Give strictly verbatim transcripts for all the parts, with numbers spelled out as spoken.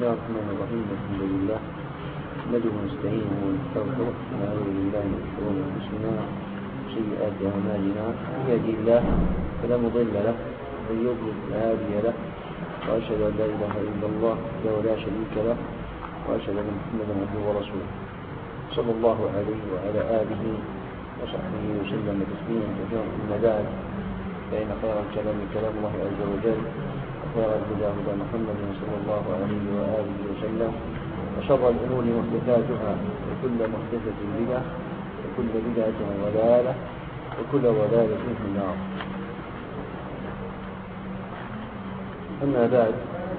الله الرحمن الرحيم. الحمد لله نحمده ونستعينه ونستغفره ونعوذ بالله من شرور انفسنا وسيئات اعمالنا، من يهده الله فلا مضل له ومن يضلل فلا هادي له، واشهد ان لا اله الا الله وحده لا شريك له، واشهد ان محمدا عبده ورسوله صلى الله عليه وعلى اله وصحبه وسلم تسليما كثيرا. اما بعد، فان خير الكلام كلام الله عز وجل، وخير الهدى هدى محمد صلى الله عليه واله وسلم، وشر الامور محدثاتها، وكل محدثه بدعه، وكل بدعه ضلاله، وكل ضلاله في النار. اما بعد،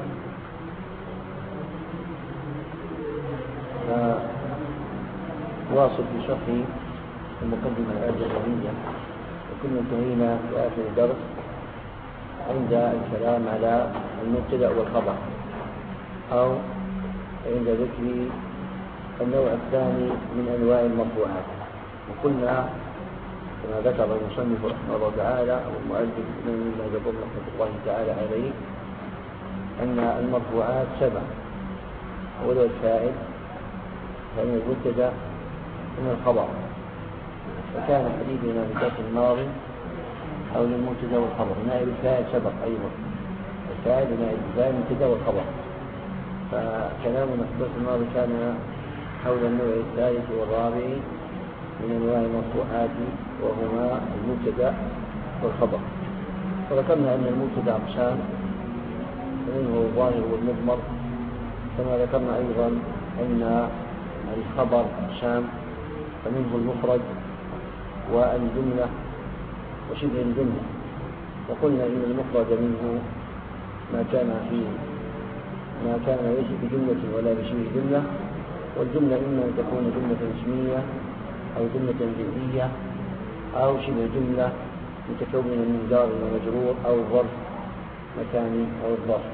فواصل في شرح المقدمه الآجرية، وكنا انتهينا في اخر الدرس عند الكلام على المبتدأ والخبر، أو عند ذكر النوع الثاني من أنواع المرفوعات. وقلنا كما ذكر المصنف رحمه الله تعالى أو المؤلف من جبر رحمة الله تعالى عليه أن المرفوعات سبع: أول الفاعل، ثاني المبتدأ، ثم الخبر. فكان حديثنا في الدرس الماضي حول المبتدأ والخبر. نائب الفاعل سبق أيضا، الفاعل ونائب الفاعل المبتدأ والخبر. فكلامنا في الدرس الماضي كان حول النوع الثالث والرابع من أنواع المرفوعات، وهما المبتدأ والخبر. وذكرنا أن المبتدأ أقسام، ومنه الظاهر والمضمر، كما ذكرنا أيضا أن الخبر أقسام، فمنه المفرد والجملة وشبه الجملة. وقلنا إن المفرد منه ما كان فيه ما كان ليس بجملة ولا بشبه جملة، والجملة إما أن تكون جملة اسمية أو جملة جزئية أو شبه جملة متكونة من جار ومجرور أو ظرف مكاني أو الظرف.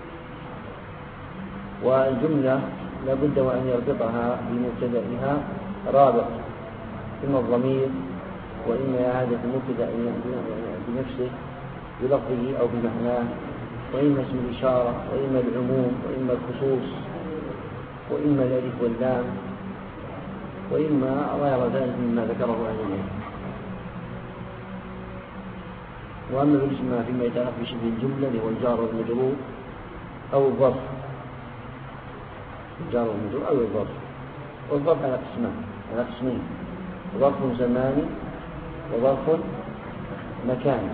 والجملة لابد وأن يربطها بمبتدئها رابط، إما الضمير، وإما إعادة المبتدأ بنفسه بلفظه أو بمعناه، وإما اسم الإشارة، وإما العموم، وإما الخصوص، وإما الألف واللام، وإما غير ذلك مما ذكره أهل العلم. وأما بالنسبة فيما يتعلق بشبه الجملة اللي هو الجار والمجرور أو الظرف، الجار والمجرور أو الظرف. والظرف على قسمان على قسمين: ظرف زماني وظرف مكاني.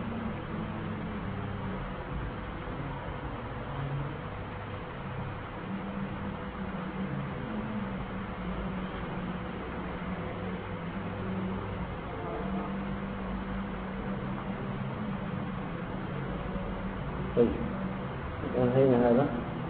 طيب، انهينا هذا.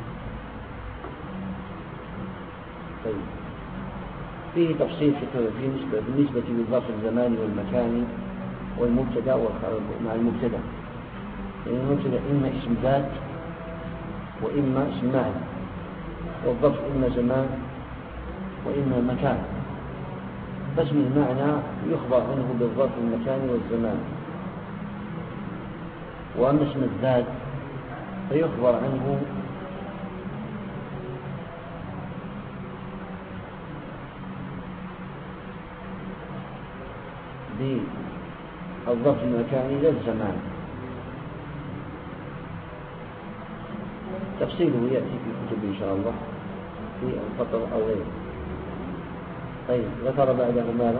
طيب، فيه تفصيل في بالنسبة للظرف الزماني والمكاني والمبتدأ مع المبتدأ. يعني المبتدأ إما اسم ذات وإما اسم معنى، والظرف إما زمان وإما مكان. فاسم المعنى يخبر عنه بالظرف المكاني والزمان، وأما اسم الذات فيخبر عنه بالظرف المكاني لا الزمان. تفصيله يأتي في الكتب إن شاء الله في الفطر أو غيره. طيب، ذكر بعده ماذا؟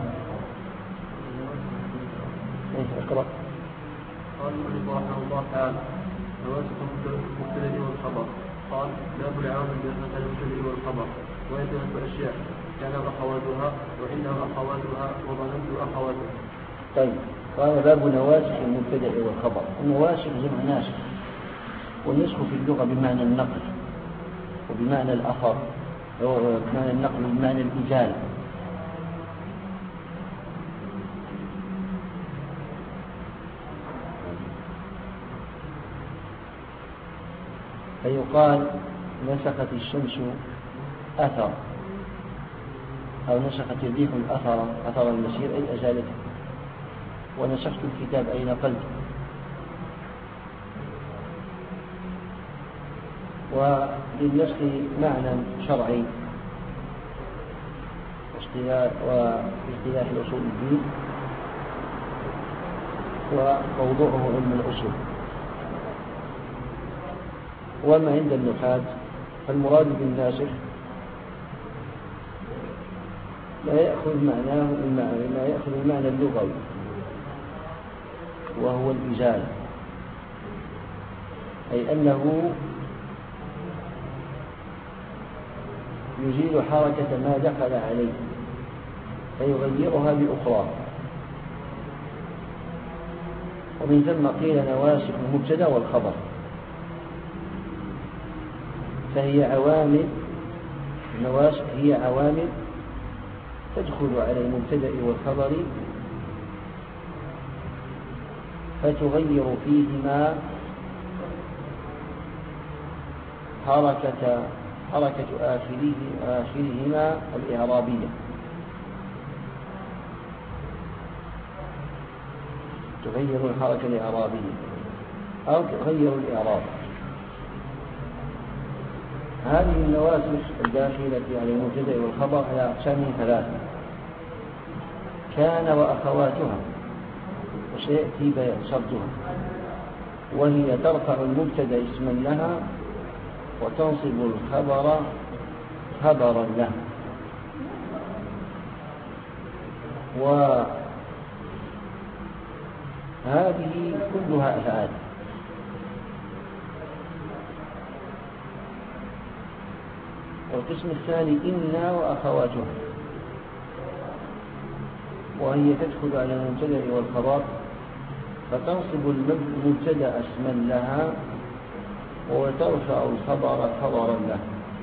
اقرأ. قال رحمه الله تعالى: نواسخ المبتدأ والخبر. قال: باب العون بين المبتدأ والخبر، وهي ثلاث أشياء: كان أخواتها، وإنه أخواتها، وظننت أخواتها. طيب، قال: باب نواسخ المبتدأ والخبر. النواسخ جمع ناسخ، والنسخ في اللغة بمعنى النقل وبمعنى الأثر، بمعنى النقل وبمعنى الإزالة. فيقال: نسخت الشمس أثر، أو نسخت الريح الأثر، أثر المسير أي أزالته. ونسخت الكتاب أي نقلت. وللنسخ معنى شرعي واصطلاح أصول الدين، وموضوعه علم الأصول. وما عند النحاة فالمراد بالناسخ لا يأخذ معناه المعنى لا يأخذ المعنى اللغوي وهو الإزالة، أي أنه يزيل حركة ما دخل عليه فيغيرها بأخرى. ومن ثم قيل نواسخ المبتدأ والخبر، فهي عوامل النواسخ هي عوامل تدخل على المبتدأ والخبر فتغير فيهما حركة حركة آخره آخرهما الإعرابية، تغير الحركة الإعرابية أو تغير الإعراب. هذه النواسخ الداخلة على المبتدأ والخبر على أقسام ثلاثة: كان وأخواتها، وسيأتي بيان سردها، وهي ترفع المبتدأ اسما لها وتنصب الخبر خبرا له. وهذه كلها أفعال. والقسم الثاني إنا وأخواتها، وهي تدخل على المبتدأ والخبر فتنصب المبتدأ اسما لها وترفع الخبر خبرا له.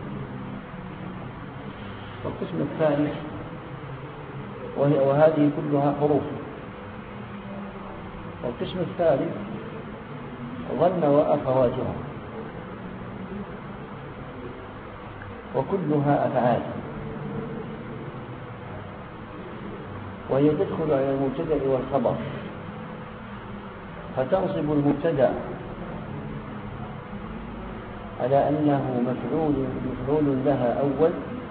والقسم الثالث وهذه كلها حروف. والقسم الثالث ظن وأخواتها، وكلها أفعال، وهي تدخل على المبتدأ والخبر فتنصب المبتدأ على أنه مفعول مفعول لها أول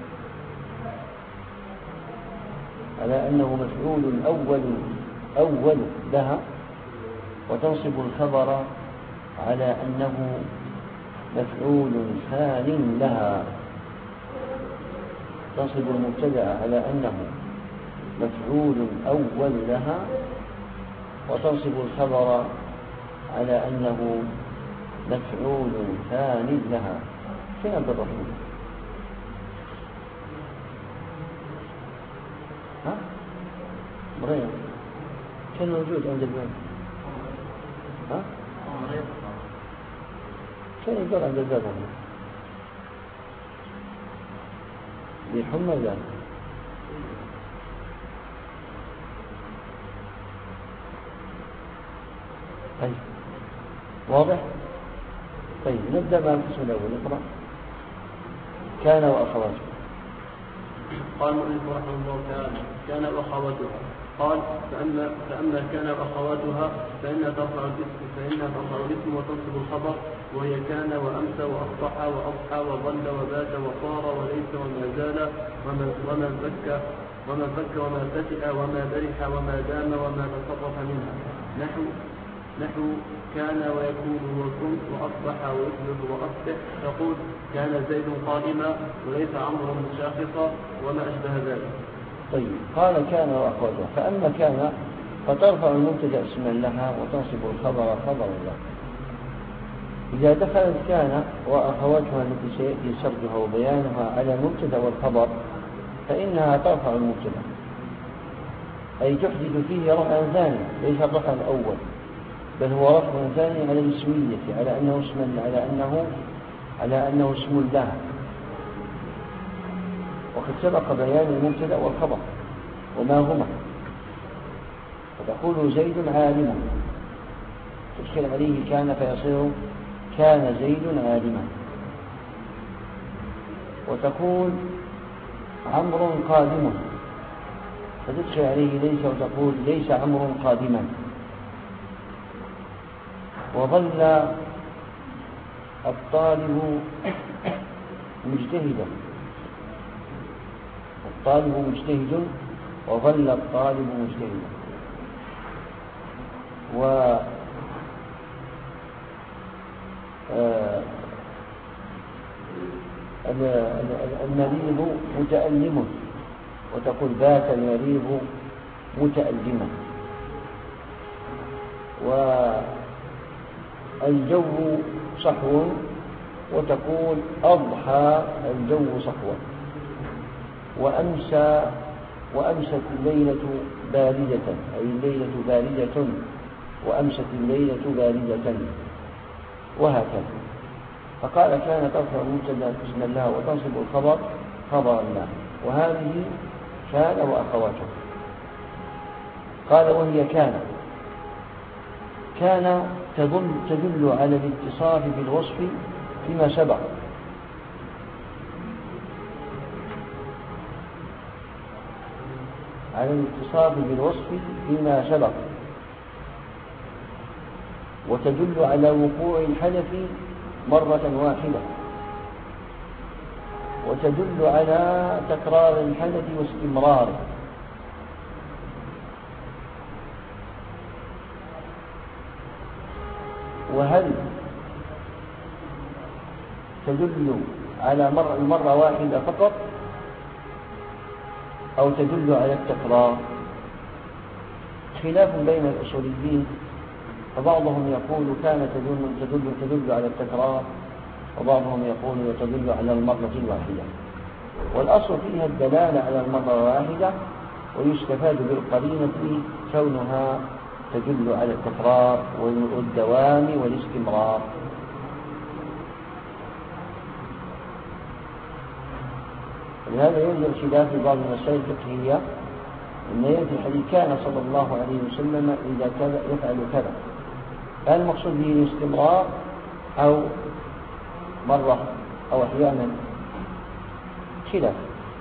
على أنه مفعول أول أول لها، وتنصب الخبر على أنه مفعول ثان لها. تنصب المبتدأ على أنه مفعول أول لها، وتنصب الخبر على أنه مفعول ثان لها. فين عند الرسول؟ ها؟ مريم كان موجود عند الباب. ها؟ كان يقول عند الباب بحمى ذلك. طيب واضح؟ طيب نبدأ مع القسم الأول. نقرأ. كان وأخواته. قال المؤلف رحمه الله تعالى: كان وأخواتها. قال: فأما, فأما كان وأخواتها فإنها ترفع الاسم فإنها ترفع الاسم وتنصب الخبر، وهي كان وأمسى وأصبح وأضحى وظل وبات وصار وليس وما زال وما زكى وما زكى وما فتئ وما برح وما دام وما تصرف منها، نحو نحو كان ويكون وكن وأصبح ويصبح وأصبح، تقول كان زيد قائما وليس عمرو شاخصا وما أشبه ذلك. طيب قال كان وأخواتها. فأما كان فترفع المبتدأ اسما لها وتنصب الخبر خبرا له. إذا دخلت كان وأخواتها التي سيأتي سردها وبيانها على المبتدأ والخبر فإنها ترفع المبتدأ، أي تحدث فيه رفعا ثاني ليس الرفع الأول، بل هو رفع ثاني على الاسمية، على أنه اسم على أنه على أنه اسم لها. وقد سبق بيان المبتدأ والخبر وما هما. فتقول زيد عالما، تدخل عليه كان فيصير كان زيد عالما. وتقول عمرو قادم، فتدخل عليه ليس وتقول ليس عمرو قادما. وظل الطالب مجتهدا، الطالب مجتهد وظل الطالب مجتهدا. و المريض متألم، وتقول بات المريض متألما. والجو صحو، وتقول أضحى الجو صحوا. وأمسى وأمست الليلة باردة، أي الليلة باردة وأمست الليلة باردة، وهكذا. فقال كان ترفع المبتدا اسم الله وتنصب الخبر خبر الله، وهذه كان وأخواته. قال وهي كان كان تدل, تدل على الاتصاف بالوصف فيما سبق، على الاتصاف بالوصف فيما سبق، وتدل على وقوع الحدث مرة واحدة، وتدل على تكرار الحدث واستمراره. وهل تدل على مرة, مرة واحدة فقط أو تدل على التكرار؟ خلاف بين الأصوليين، فبعضهم يقول كان تدل, تدل, تدل على التكرار، وبعضهم يقول تدل على المرة الواحدة. والأصل فيها الدلالة على المرة الواحدة، ويستفاد بالقرينة كونها تدل على التكرار والدوام والاستمرار. لهذا يوجد خلاف في بعض المسائل الفقهية، أن يأتي الحديث كان صلى الله عليه وسلم إذا كذا يفعل كذا، هل المقصود به الاستمرار أو مرة أو أحيانا؟ خلاف.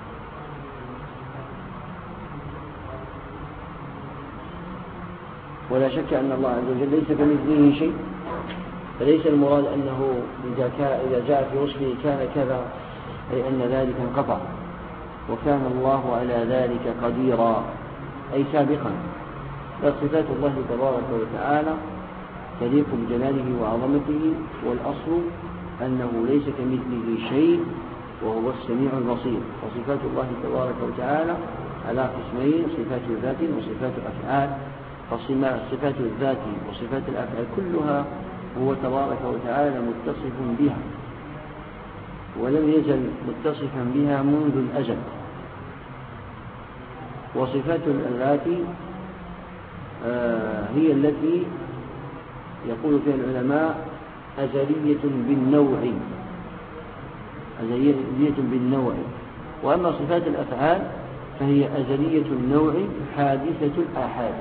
ولا شك أن الله عز وجل ليس كمثله شيء، فليس المراد أنه إذا, إذا جاء في وصفه كان كذا أي أن ذلك انقطع، وكان الله على ذلك قديرا أي سابقا. فصفات الله تبارك وتعالى تليق بجلاله وعظمته، والأصل أنه ليس كمثله شيء وهو السميع البصير. وصفات الله تبارك وتعالى على قسمين: صفات الذات وصفات الأفعال. فصفات الذات وصفات الأفعال كلها هو تبارك وتعالى متصف بها، ولم يزل متصفا بها منذ الأزل. وصفات الذات آه هي التي يقول فيها العلماء أزلية بالنوع، أزلية بالنوع. وأما صفات الأفعال فهي أزلية النوع حادثة الآحاد.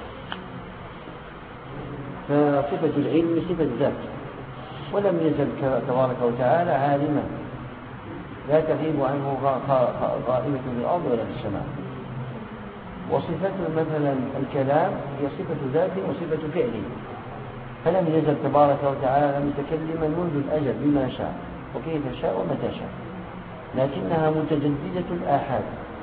فصفة العلم صفة ذات، ولم يزل تبارك وتعالى عالما، لا تغيب عنه غائبة في الأرض ولا في السماء. وصفة مثلا الكلام هي صفة ذات وصفة فعل، فلم يزل تبارك وتعالى متكلما منذ الأزل بما شاء وكيف شاء ومتى شاء، لكنها متجددة الآحاد،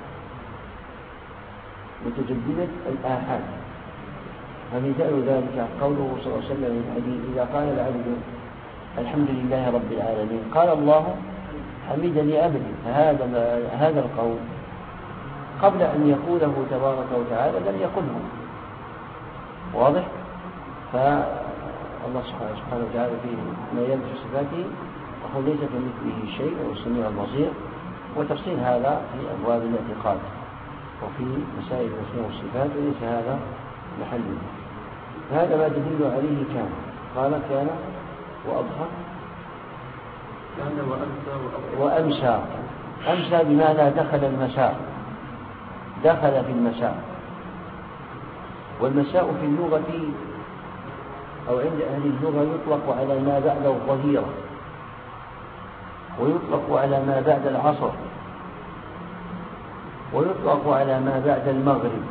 متجددة الآحاد. فمثال ذلك قوله صلى الله عليه وسلم من حديث: إذا قال العبد الحمد لله رب العالمين قال الله حمدني أبدي. فهذا هذا القول قبل أن يقوله تبارك وتعالى لم يقله، واضح؟ فالله سبحانه وتعالى فيه ما يلبس صفاته، وهو ليس كمثله شيء وهو السميع البصير. وتفصيل هذا في أبواب الاعتقاد وفي مسائل الأسماء والصفات، وليس هذا محله. هذا ما تدل عليه كان. قال كان وأضحى كان وأمسى وأمسى. أمسى بمعنى دخل المساء، دخل في المساء. والمساء في اللغة أو عند أهل اللغة يطلق على ما بعد الظهيرة، ويطلق على ما بعد العصر، ويطلق على ما بعد المغرب.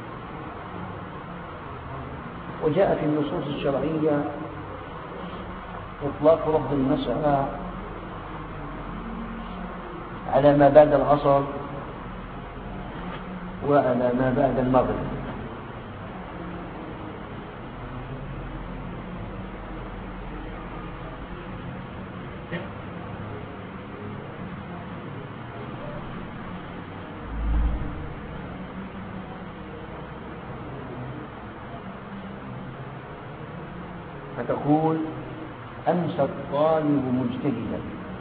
وجاء في النصوص الشرعية إطلاق لفظ المسألة على ما بعد العصر وعلى ما بعد المغرب. فتقول أمسى الطالب مجتهدا،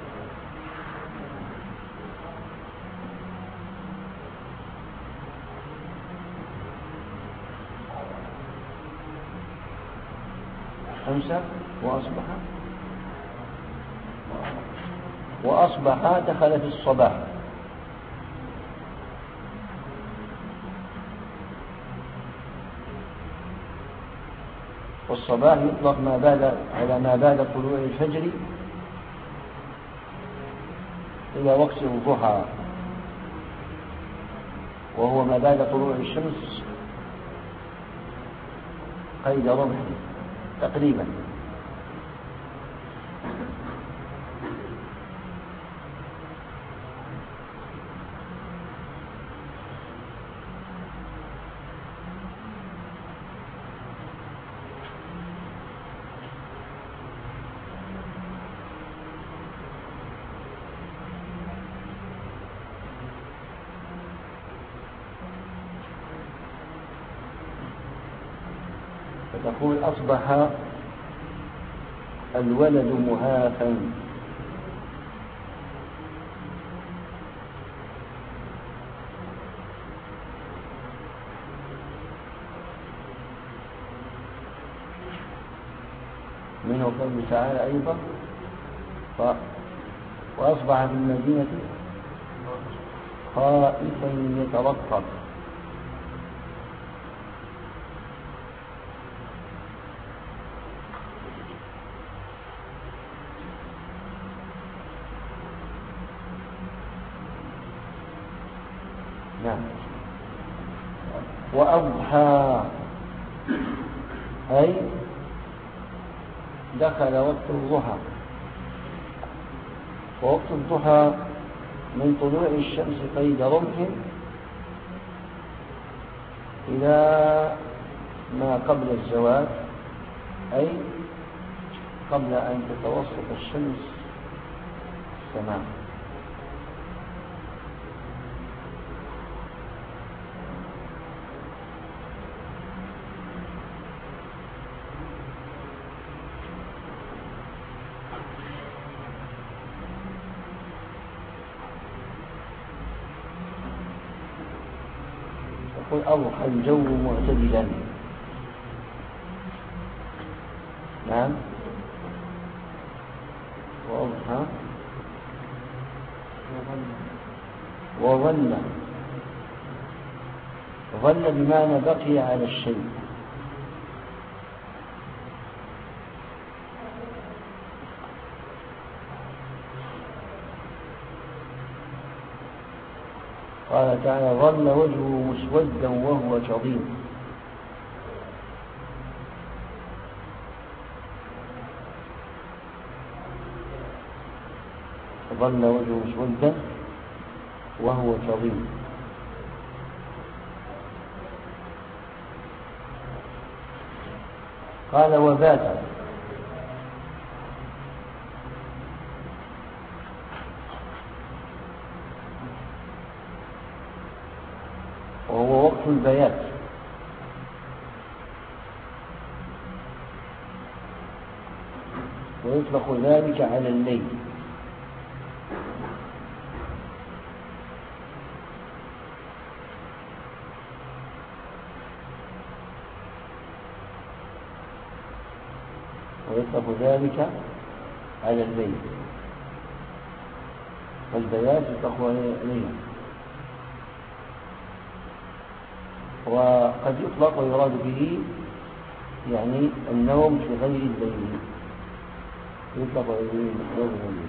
أمسى وأصبح وأصبح دخل في الصباح. والصباح يطلق ما بعد على ما بعد طلوع الفجر إلى وقت الضحى، وهو ما بعد طلوع الشمس قيد رمح تقريبا. فتقول أصبح الولد مهافا، منه قوله تعالى أيضا وأصبح في المدينة خائفا يترقب. نعم. وأضحى أي دخل وقت الضحى، ووقت الضحى من طلوع الشمس قيد رمح إلى ما قبل الزوال، أي قبل أن تتوسط الشمس السماء. يقول أضحى الجو معتدلا. نعم. وأضحى وظل، ظل بمعنى بقي على الشيء. قال تعالى ظل وجهه مسودا وهو كظيم. ظل وجهه مسودا وهو كظيم. قال وبات، وهو وقت البيات، ويطلق ذلك على الليل. ويطلق ذلك على الليل، والبيات يطلق عليه. وقد يطلق ويراد به يعني النوم في غير الليل، يطلق عليه النوم في الليل.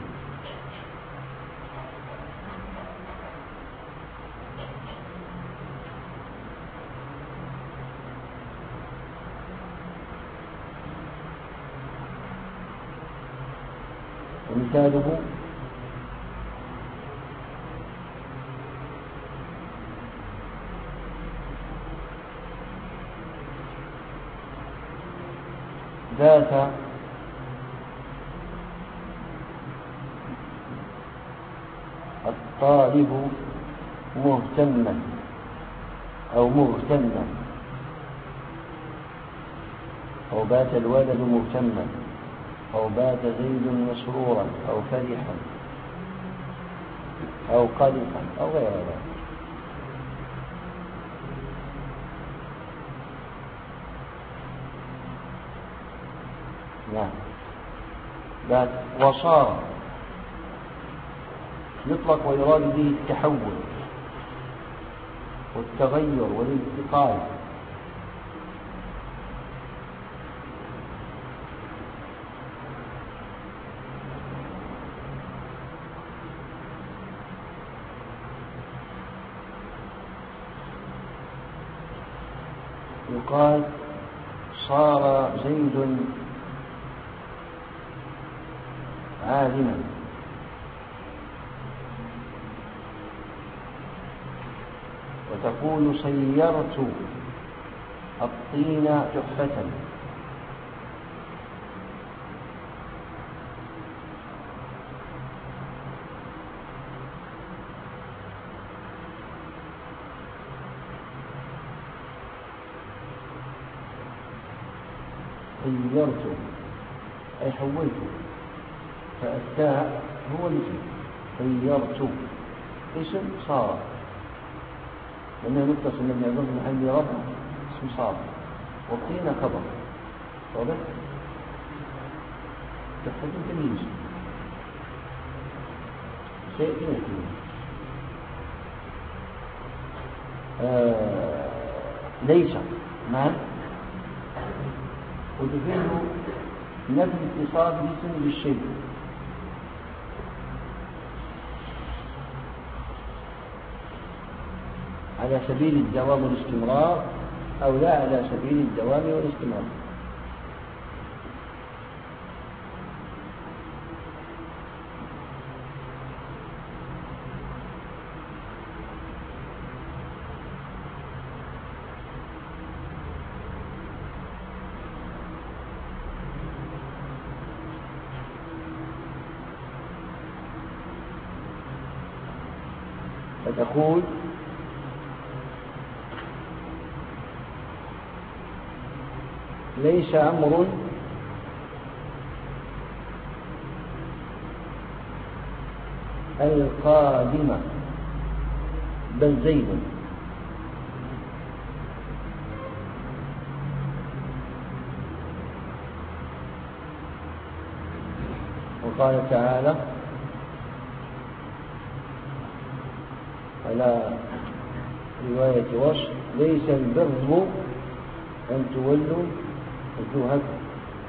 ومثاله ذات الطالب مهتما أو مهتما، أو بات الولد مهتما، أو بات زيد مسرورا أو فرحا أو قلقا أو غير ذلك. نعم. بعد وصار يطلق ويراد به التحول والتغير والانتقال. يقال صار زيد عالما، وتقول صيرت الطين تحفة. صيرت أي حولت، فالتاء هو الاسم. صيرت اسم صار، لأنه متصل من يظن محل رفع اسم صار، والطين خبر. واضح؟ تحفة تمييز شيء تمييز. آه ليس مع وتفيد نفي الاتصال بالاسم بالشيء. على سبيل الدوام والاستمرار أو لا على سبيل الدوام والاستمرار. فتقول ليس أمر القادم بل زيد. وقال تعالى على رواية وصف ليس البر أن تولوا وجوهكم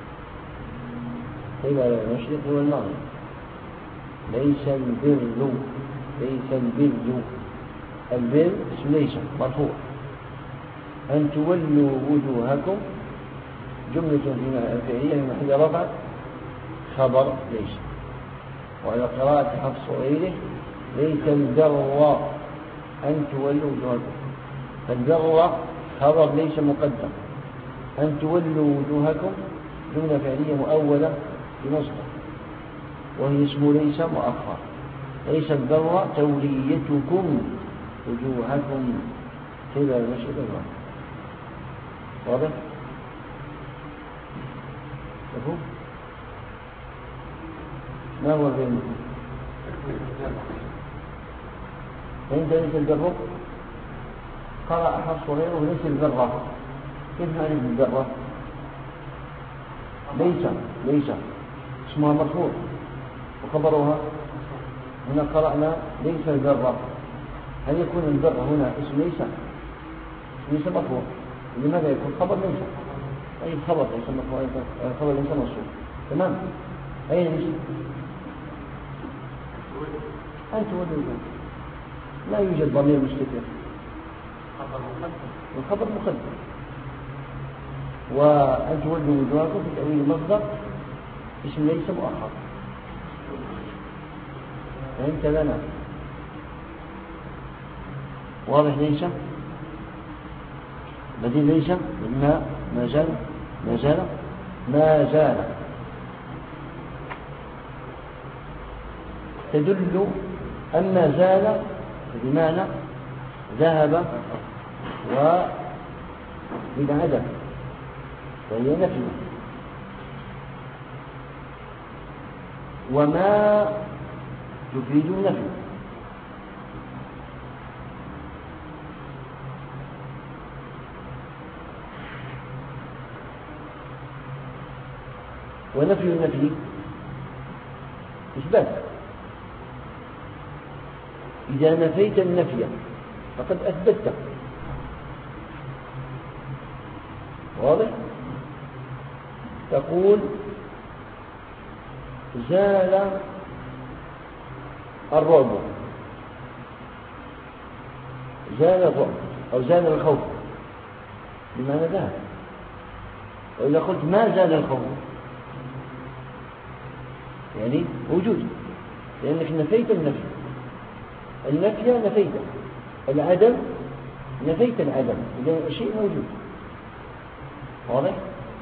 قبل المشرق والمغرب. ليس البر، ليس البر، البر اسم ليس مرفوع. أن تولوا وجوهكم جملة فعلية في محل رفع خبر ليس. وعلى قراءة حفص وغيره ليس البر أن تولوا وجوهكم، فالبر خبر ليس مقدم، أن تولوا وجوهكم جملة فعلية مؤولة بمصدر وهي اسم ليس مؤخر. ليس البر توليتكم وجوهكم قبل المشرق والمغرب. واضح؟ مفهوم؟ ما هو بين عند ليس البر قرأ حفص وغيره ليس البر. كيف نعرف البر؟ ليس ليس اسمها مرفوع وخبرها هنا قرأنا ليس البر. هل يكون البر هنا اسم ليس؟ ليس مرفوع، لماذا يكون خبر ليس؟ أي خبر ليس مرفوع، خبر ليس منصوب. تمام. أين ليس؟ أنت ولد لا يوجد ضمير مستتر، الخبر مقدم. وأن تولوا وجوهكم في تأويل المصدر اسم ليس مؤخر. فهمت لنا؟ واضح ليس؟ بديل ليس؟ ما ما زال ما زال ما زال تدل. أما زال بمعنى ذهب وبالعدم وهي نفي. وما تفيد نفي. ونفي النفي إثبات. إذا نفيت النفي فقد أثبته. واضح؟ تقول زال الرعب، زال الرعب أو زال الخوف بمعنى ذهب. وإذا قلت ما زال الخوف يعني وجود، لأنك نفيت النفي. النفي نفيت العدم، نفيت العدم، إذا شيء موجود. واضح؟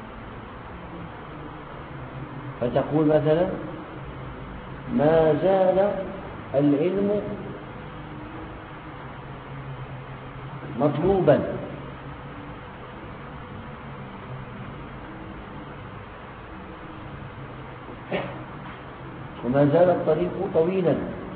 فتقول مثلا ما زال العلم مطلوبا، وما زال الطريق طويلا.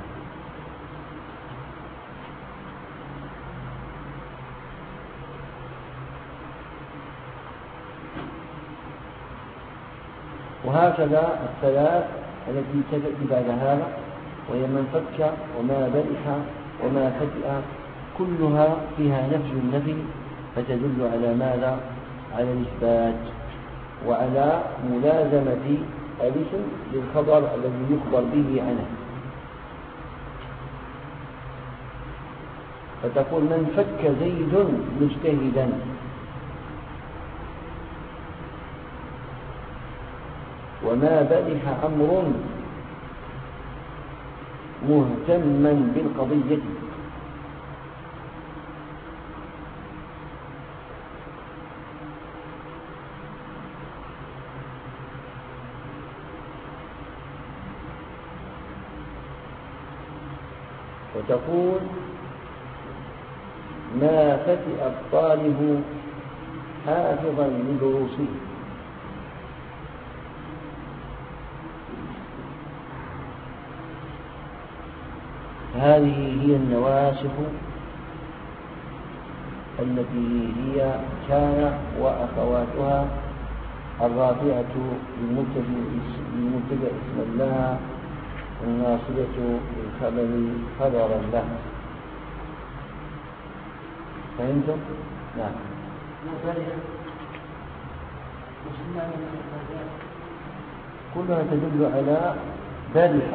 وهكذا الثلاث التي تأتي بعد هذا، وهي من فك وما برح وما فتئ، كلها فيها نفي النفي، فتدل على ماذا؟ على الإثبات وعلى ملازمة الاسم للخبر الذي يخبر به عنه. فتقول من فك زيد مجتهدا، وما برح أمر مهتما بالقضية. وتقول ما فتئ الطالب حافظا لدروسه. هذه هي النواسخ التي هي كان وأخواتها الرافعة للمبتدأ اسما لها، الناصبة للخبر خبرا له. فهمتم؟ نعم. كلها تدل على برحة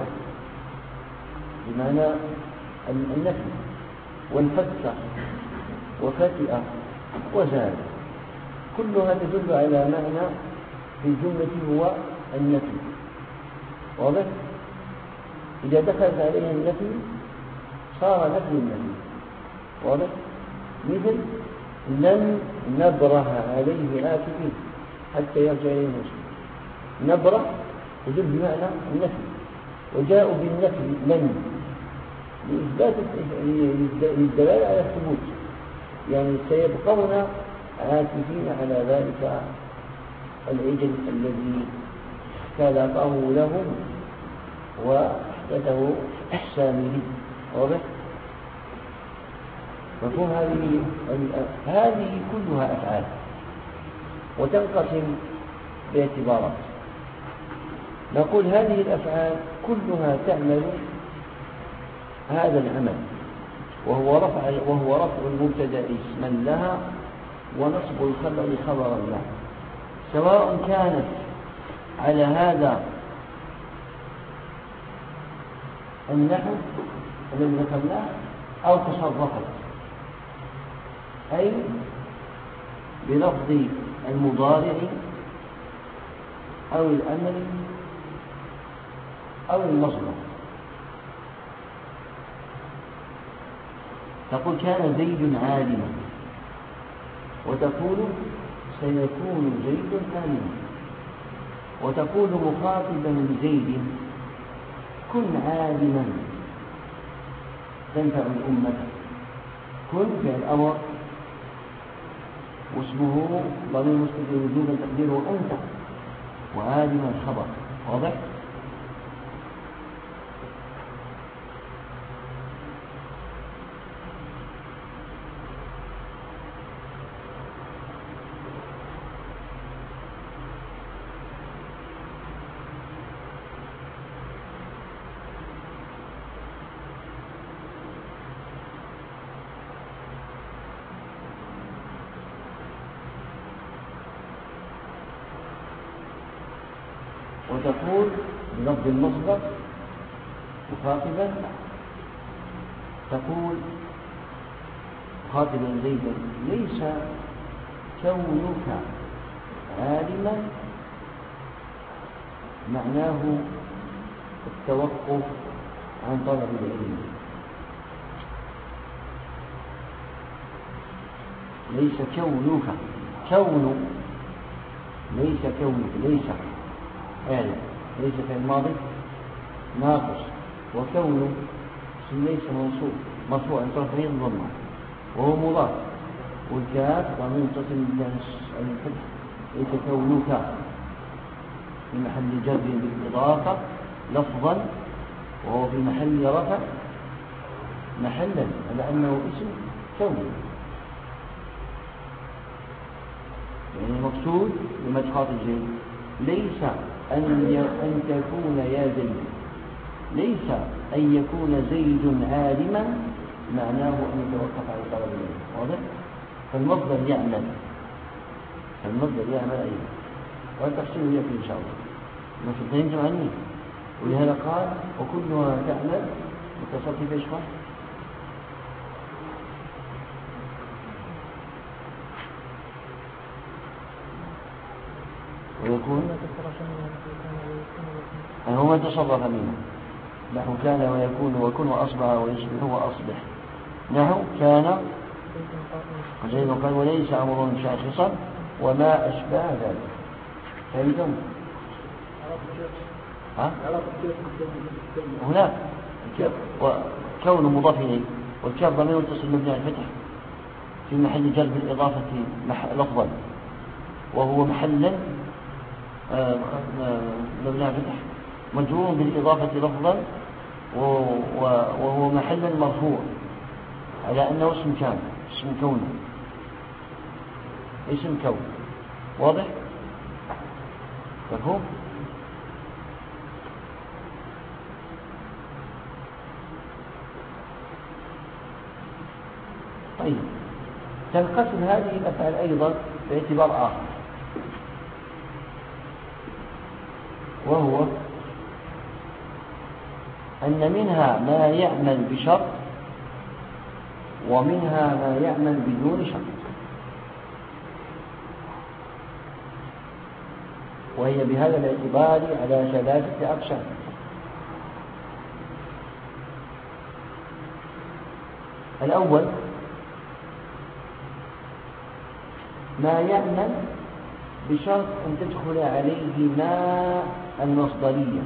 بمعنى النفي، والفتح وفتئ وزال، كلها تدل على معنى في الجملة هو النفي. واضح؟ إذا دخلت عليه النفي صار نفي النفي. واضح؟ مثل لن نبرح عليه عاكفين حتى يرجع إليه مسلم. نبرح تدل بمعنى النفي، وجاءوا بالنفي لن لإثبات للدلالة على الثبوت، يعني سيبقون عاكفين على ذلك العجل الذي خلقه لهم وأحدثه السامري. واضح؟ مفهوم؟ هذه هذه كلها أفعال، وتنقسم باعتبارات. نقول هذه الأفعال كلها تعمل هذا العمل، وهو رفع وهو رفع المبتدأ اسما لها ونصب الخبر خبرا له، سواء كانت على هذا النحو الذي ذكرناه أو تصرفت، أي بلفظ المضارع أو الأمر أو المصدر. تقول كان زيد عالما، وتقول سيكون زيد عالما، وتقول مخاطبا زيد كن عالما تنفع الأمة. كن فعل الأمر واسمه ضمير مستتر وجوبا تقديره أنت، وعالما خبر. واضح؟ وتقول بلفظ المصدر مخاطبا، تقول مخاطبا زيدا ليس كونك عالما معناه التوقف عن طلب العلم، ليس كونك كون ليس كونك ليس يعني ليس في الماضي ناقص، وكونه ليس منصوب مرفوع عن طرف غير ضمه وهو مضاف، والكاف ضمير متصل بالفتح ليس كونك في محل جر بالإضافة لفظا، وهو في محل رفع محلا لأنه اسم كون. يعني المقصود بما تخاطب زيد ليس أن أن تكون يا زيد، ليس أن يكون زيد عالما معناه أن يتوقف على طلب العلم. واضح؟ فالمصدر يعمل فالمصدر يعمل أيضا، والتفصيل يأتي إن شاء الله. ما فهمتم عني؟ ولهذا قال وكلها تعمل متصل في إشخاص. ويكون هو من تصرف منه، نحو كان ويكون وكن وأصبح ويصبح وأصبح، نحو كان زيد قال وليس أمر شاخصا وما أشبه ذلك. فهمتم؟ ها؟ هناك وكون مضاف إليه، والكاف ضمير متصل مبني على الفتح في محل جر بالإضافة لفظا، وهو محلا مبني على الفتح مجرور بالإضافة لفظا، وهو محلا مرفوع على أنه اسم كان اسم كون اسم كون. واضح؟ مفهوم؟ طيب تنقسم هذه الأفعال أيضا باعتبار آخر، وهو أن منها ما يعمل بشرط ومنها ما يعمل بدون شرط، وهي بهذا الاعتبار على ثلاثة أقسام. الأول ما يعمل بشرط أن تدخل عليه ما المصدرية،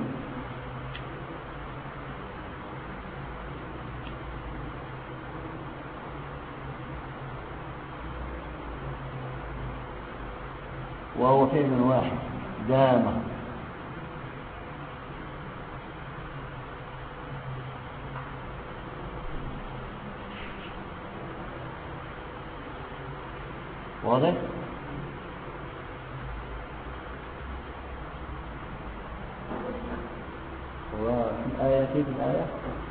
وهو فعل واحد دام. واضح؟ والآية كيف الآية؟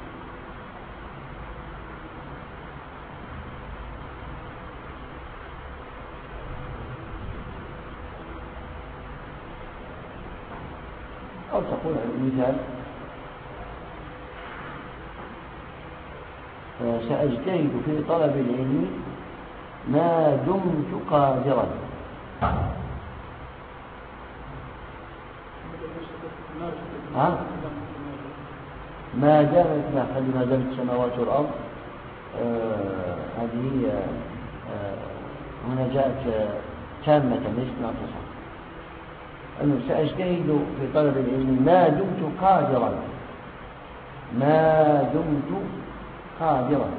أو تقول مثال سأجتهد في طلب العلم ما دمت قادرا. ها؟ ما دامت ما خلي ما دامت السماوات والأرض آه هذه آه هنا جاءت آه تامة ليست ناقصة، أنه سأجتهد في طلب العلم ما دمت قادرا، ما دمت قادرا.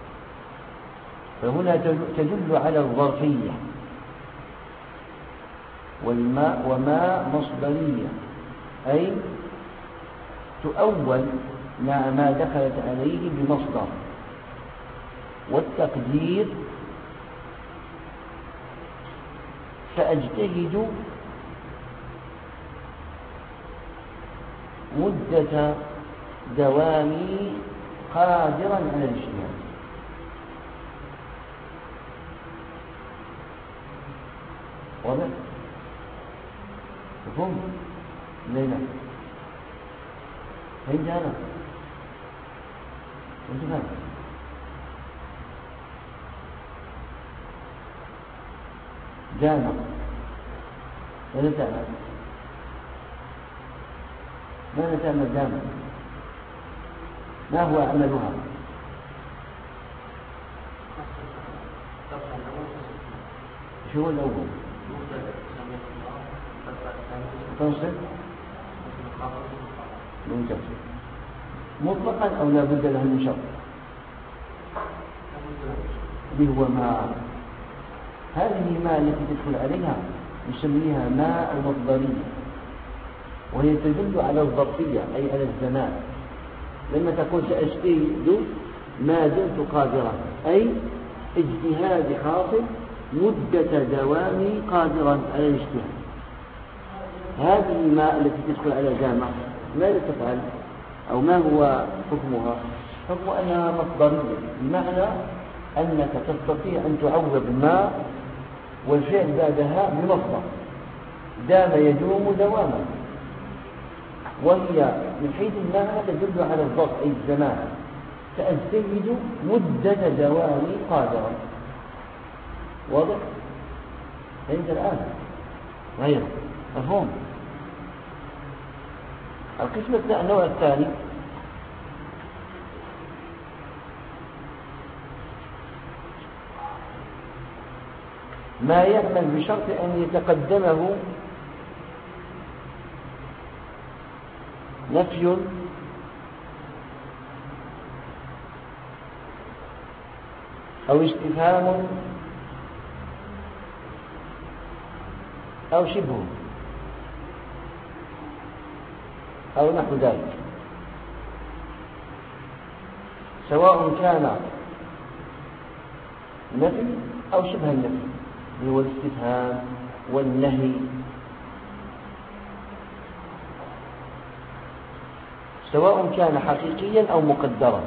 فهنا تدل على الظرفية، والما وما مصدرية، أي تؤول مع ما دخلت عليه بمصدر، والتقدير سأجتهد مدة دوامي قادرا على الاجتهاد. واضح؟ مفهوم؟ ليلى هين جانا وانت فاهم جانا ولا تعمل ماذا تعمل جانا؟ ما هو عملها؟ شو هو الأول؟ تنصب ممتاز. مطلقا أو لا بد له من شرط؟ اللي هو ما، هذه ما التي تدخل عليها نسميها ماء مصدرية، وهي تدل على الظرفية أي على الزمان. لما تقول سأجتهد ما دمت قادرا، أي اجتهاد حاصل مدة دوامي قادرا على الاجتهاد. هذه الماء التي تدخل على الجامعة ماذا تفعل؟ أو ما هو حكمها؟ حكم أنها مصدرية، بمعنى أنك تستطيع أن تعوض الماء والفعل بعدها بمصدر دام يدوم دواما، وهي من حيث المعنى تدل على الظرف أي الزمان. سأجتهد مدة دوامي قادرا. واضح؟ عند الآن غير مفهوم. القسم النوع الثاني ما يعمل بشرط أن يتقدمه نفي أو استفهام أو شبه أو نحو ذلك، سواء كان نفي أو شبه النفي، هو الاستفهام والنهي، سواء كان حقيقيا أو مقدرا.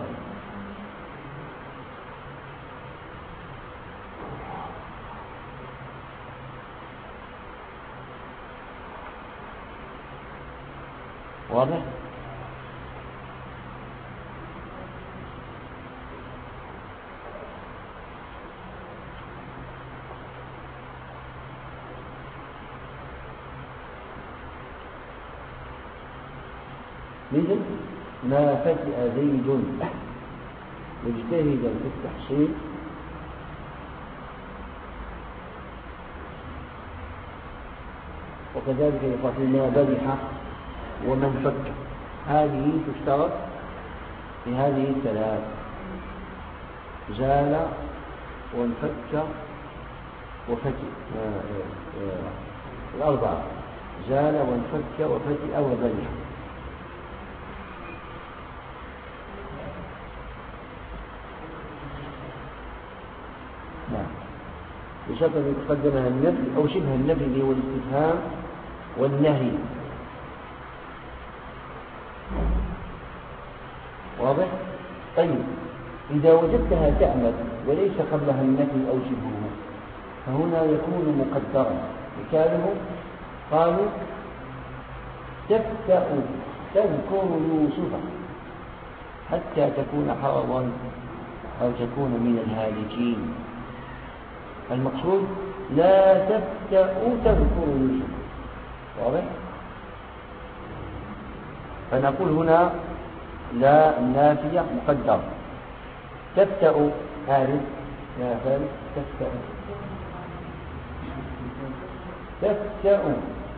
واضح؟ مثل ما فتئ زيد مجتهدا في التحصيل وكذلك يقول ما برح ومن فك. هذه تشترط في هذه الثلاث: زال وانفك وفتئ. الأربعة: زال وانفك وفتئ وبرح. بشرط أن يتقدمها النفي أو شبه النفي اللي هو الاستفهام والنهي. واضح؟ طيب، إذا وجدتها تعمل وليس قبلها النفي أو شبهه فهنا يكون مقدرا. مثاله قالوا تفتأ تذكر يوسف حتى تكون حرضا أو تكون من الهالكين. المقصود لا تفتأ تذكر يوسف. واضح؟ فنقول هنا لا النافية مقدر، تفتأ عارف يا فارس تفتأ تفتأ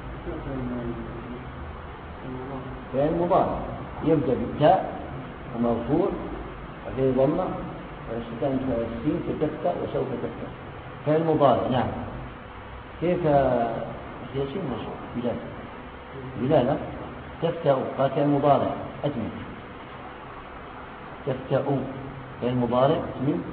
فعل مضارع يبدأ بالتاء ومرفوع وفيه ضمة والسكان السين فتفتأ وسوف تفتأ فعل مضارع. نعم. كيف ياسين بلال بلال تفتأ قال فعل مضارع أجمل تفتأ فعل مضارع من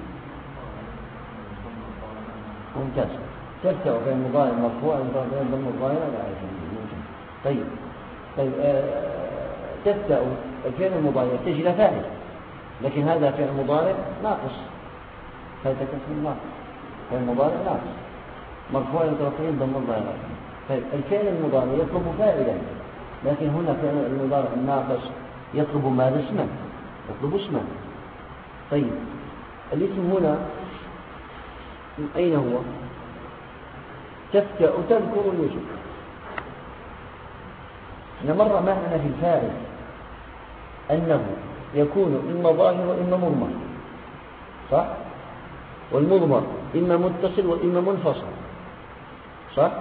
ممتاز. تفتأ فعل مضارع مرفوع ضم الظاهر لا أعرف. طيب طيب آه تفتأ الفعل المضارع يحتاج إلى فاعل، لكن هذا فعل مضارع ناقص، هذا كسر ناقص، فعل مضارع ناقص مرفوع للطرفين ضم الظاهر. طيب الفعل المضارع يطلب فاعلا، لكن هنا فعل المضارع الناقص يطلب ماذا؟ اسما، يطلب اسما. طيب الاسم هنا أين هو؟ تفتأ تذكر يوسف. احنا مر معنا في الفاعل أنه يكون إما ظاهر وإما مضمر، صح؟ والمضمر إما متصل وإما منفصل، صح؟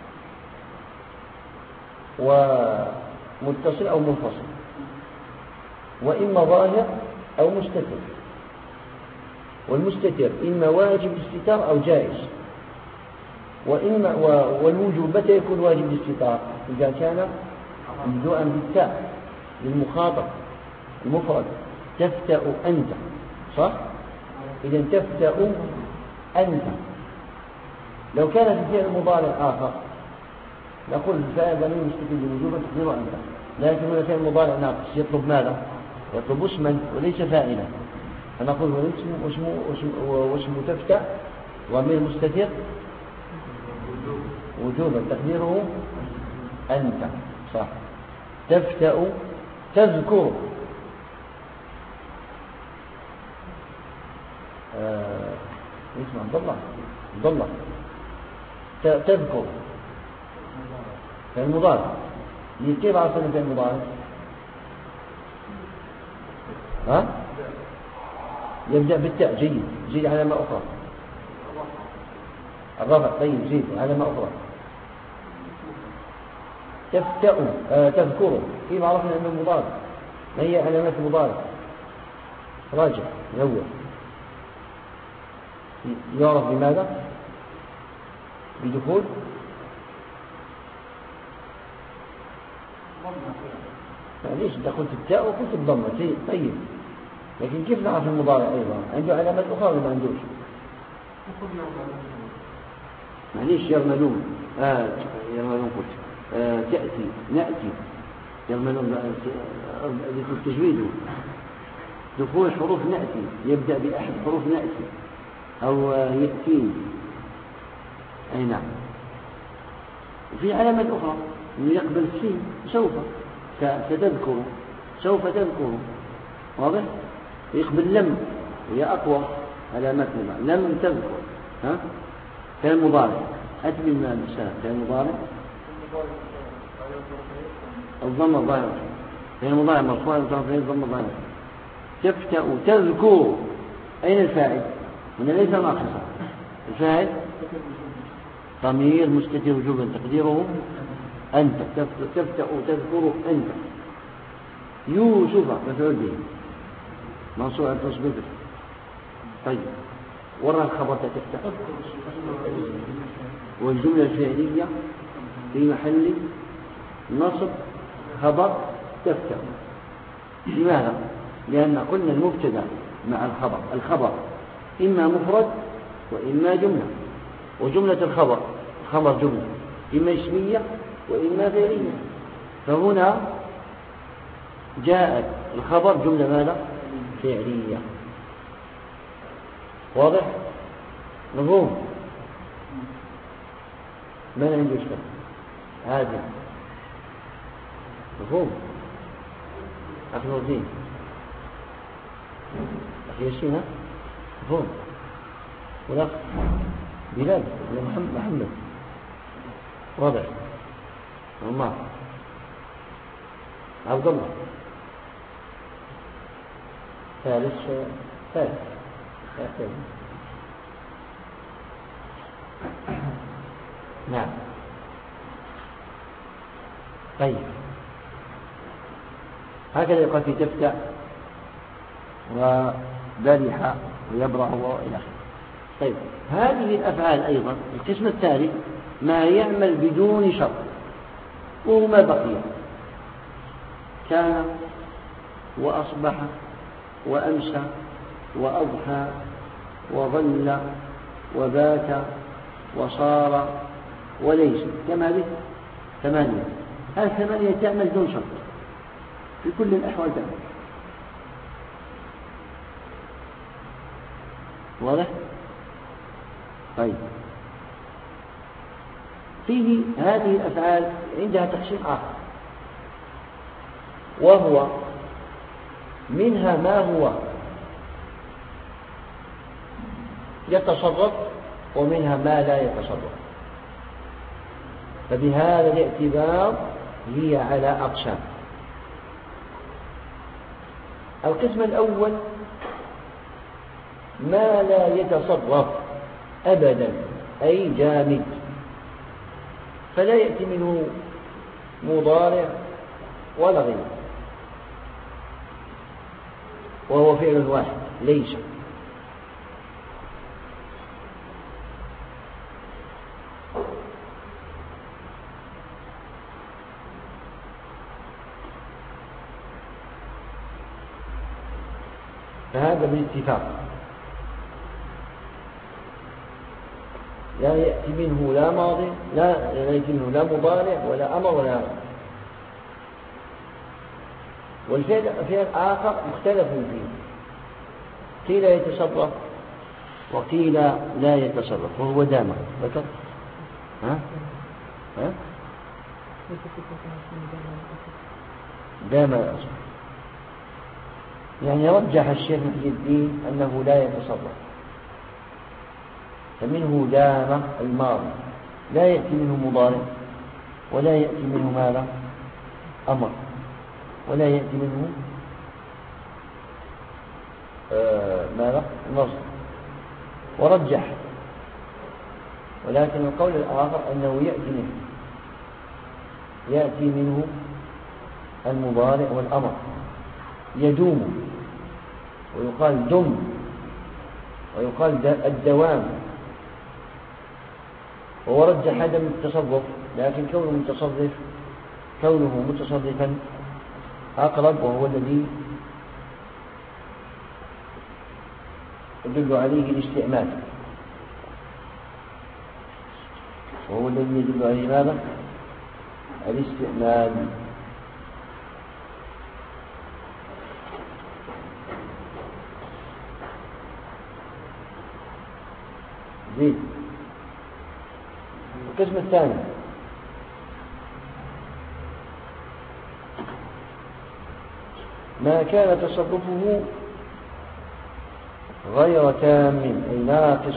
ومتصل أو منفصل، وإما ظاهر أو مستتر. والمستتر إما واجب الاستتار أو جائز. وإما والوجوب متى يكون واجب الاستتار؟ إذا كان مبدوءا بالتاء للمخاطب المفرد. تفتأ أنت، صح؟ إذا تفتأ أنت. لو كان في فعل مضارع آخر نقول الفاعل ضمير مستتر بوجوبا تقديره أنت، لكن هنا فعل مضارع ناقص يطلب ماذا؟ يطلب اسما وليس فاعلا، فنقول واسمه واسمه تفتأ ضمير مستتر وجوبا تقديره أنت، صح؟ تفتأ تذكر آه... اسمع ضلع ضلع تذكر فالمضارع كيف عرفنا في المضارع؟ ها؟ يبدأ بالتاء. جيد جيد علامة أخرى الرفع. طيب جيد علامة أخرى. تفتأ آه تذكر كيف عرفنا أنه مضارع؟ ما هي علامات المضارع؟ راجع نوع يعرف بماذا؟ بدخول معليش دخلت التاء وقلت الضمة. طيب لكن كيف نعرف المضارع أيضا؟ عنده علامات أخرى ولا ما عندوش؟ معليش يرملون آه يرملون قلت آه تأتي نأتي يرملون ذكر تجويده دخول حروف نأتي يبدأ بأحد حروف نأتي أو يأتين. أي نعم. وفي علامات أخرى إنه يقبل السين سوف ستذكر سوف تذكر، واضح؟ يقبل لم وهي أقوى علامات المضارع. لم تذكر ها فعل مضارع أتبع من السلام فعل مضارع الضمة الظاهرة فعل مضارع مرفوع الضمة الظاهرة. تفتأ تذكر أين الفاعل؟ هنا ليس ناقصا. الفاعل ضمير مستتر وجوبا تقديره أنت. تفتأ تذكر أنت. يوسف مفعول به منصوب على التصبير. طيب ورا الخبر تفتح والجملة الفعلية في محل نصب خبر تفتح. لماذا؟ لأن قلنا المبتدا مع الخبر الخبر إما مفرد وإما جملة، وجملة الخبر خبر جملة إما اسمية وإما فعلية. فهنا جاءت الخبر جملة ماذا؟ فعلية. واضح؟ مفهوم؟ من عنده إشكال؟ هذا مفهوم؟ أخي نور الدين أخي ياسين مفهوم؟ والأخ بلال ولا محمد محمد واضح؟ عمار عبد الله ثالث ثالث نعم. طيب هكذا يقال في تفتع وبرح ويبرح وإلى آخره. طيب هذه الأفعال أيضا القسم الثالث ما يعمل بدون شرط وهو ما بقي، كان وأصبح وأمسى وأضحى وظل وبات وصار وليس، كما به ثمانية. هذه ثمانية تعمل دون شرط في كل الأحوال تعمل. واضح؟ طيب فيه هذه الأفعال عندها تقسيم آخر، وهو منها ما هو يتصرف ومنها ما لا يتصرف، فبهذا الاعتبار هي على أقسام. القسم الأول ما لا يتصرف أبدا أي جامد، فلا يأتي منه مضارع ولا غيره، وهو فعل واحد ليس. فهذا بالاتفاق لا يأتي منه لا ماضي لا يأتي منه لا مضارع ولا أمر ولا غيره. والفعل فعل آخر مختلف فيه، قيل يتصرف وقيل لا يتصرف، وهو دام. ذكر ها ها دام الأصل، يعني رجح الشيخ محي الدين أنه لا يتصرف، فمنه دام الماضي لا يأتي منه مضارع ولا يأتي منه ماذا أمر ولا يأتي منه آه ماذا نصب، ورجح. ولكن القول الآخر أنه يأتي منه يأتي منه المضارع والأمر، يدوم ويقال دم ويقال الدوام، ورجح عدم التصرف، لكن كونه متصرف كونه متصرفا أقرب، وهو الذي يدل عليه الاستعمال، وهو الذي يدل عليه ماذا الاستعمال. زيد. القسم الثاني ما كان تصرفه غير تام أي ناقص،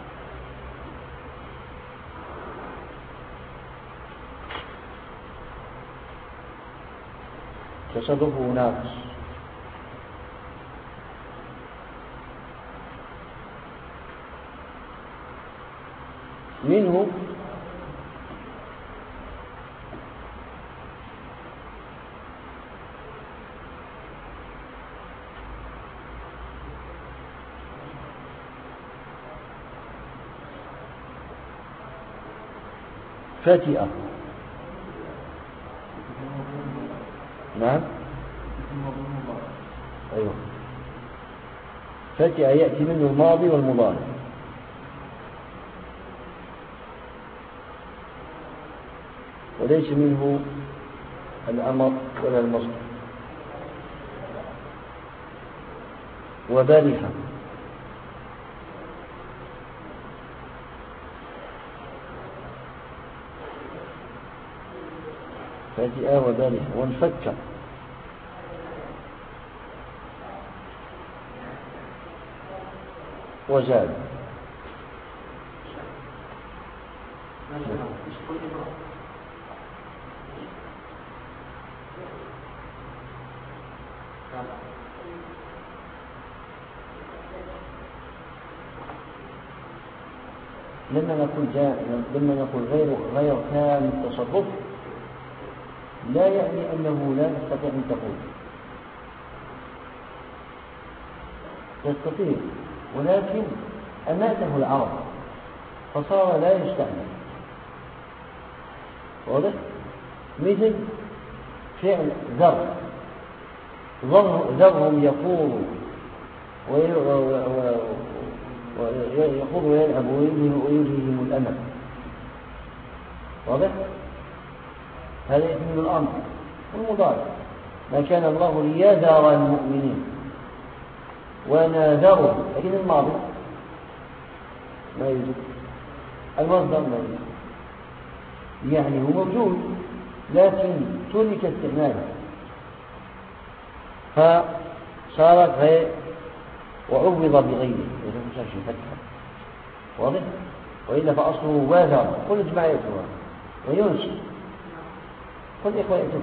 تصرفه ناقص، منه فتئة. نعم أيوه، فتئة يأتي منه الماضي والمضارع، وليس منه الأمر ولا المصدر. وبارح فتئة وبارح. وانفك وزاد. لما نقول جاء لما نقول غير غير تام التصرف لا يعني أنه لا تستطيع أن تقول، تستطيع، ولكن أماته العرب فصار لا يستعمل. واضح؟ مثل فعل ذر، ذرهم يخوض ويخوض ويلعب ويلهيهم الأمل. واضح؟ هذا يحمل الأمر والمضارع. ما كان الله ليذر المؤمنين وناذرهم، لكن الماضي ما يوجد، المصدر ما يوجد، يعني هو موجود لكن ترك استعماله فصارت غير وعوض بغيره إذا مش فتحة. واضح؟ وإلا فأصله واذر، كل جماعيته وينسي كل إخوائته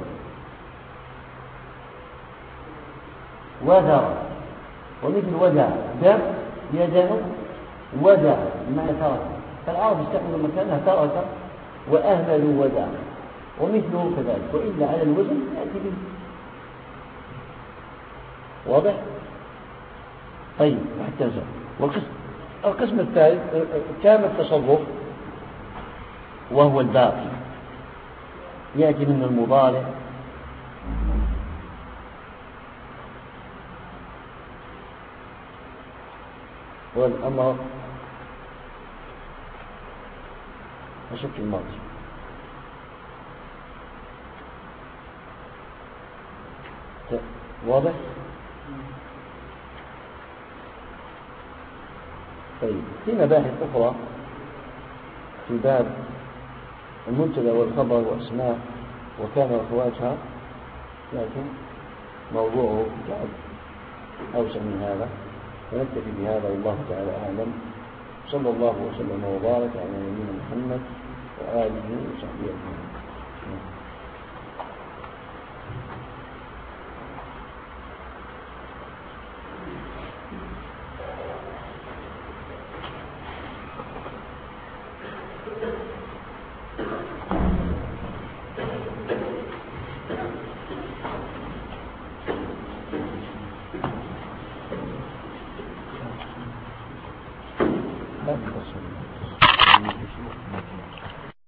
وذر، ومثل ودع دم يدع ودع بمعنى ترك، فالعرب استعملوا مكانها ترك وأهملوا ودع، ومثله كذلك، وإلا على الوزن يأتي به. واضح؟ طيب حتى نزل. والقسم القسم الثالث تام التصرف وهو الباقي، يأتي من المضارع والأمر وشك الماضي. واضح؟ طيب في مباحث أخرى في باب المبتدأ والخبر وأسماء وكان وأخواتها، لكن موضوعه بعد أوسع من هذا، فنكتفي بهذا والله تعالى أعلم. صلى الله وسلم وبارك على نبينا محمد وآله وصحبه أجمعين.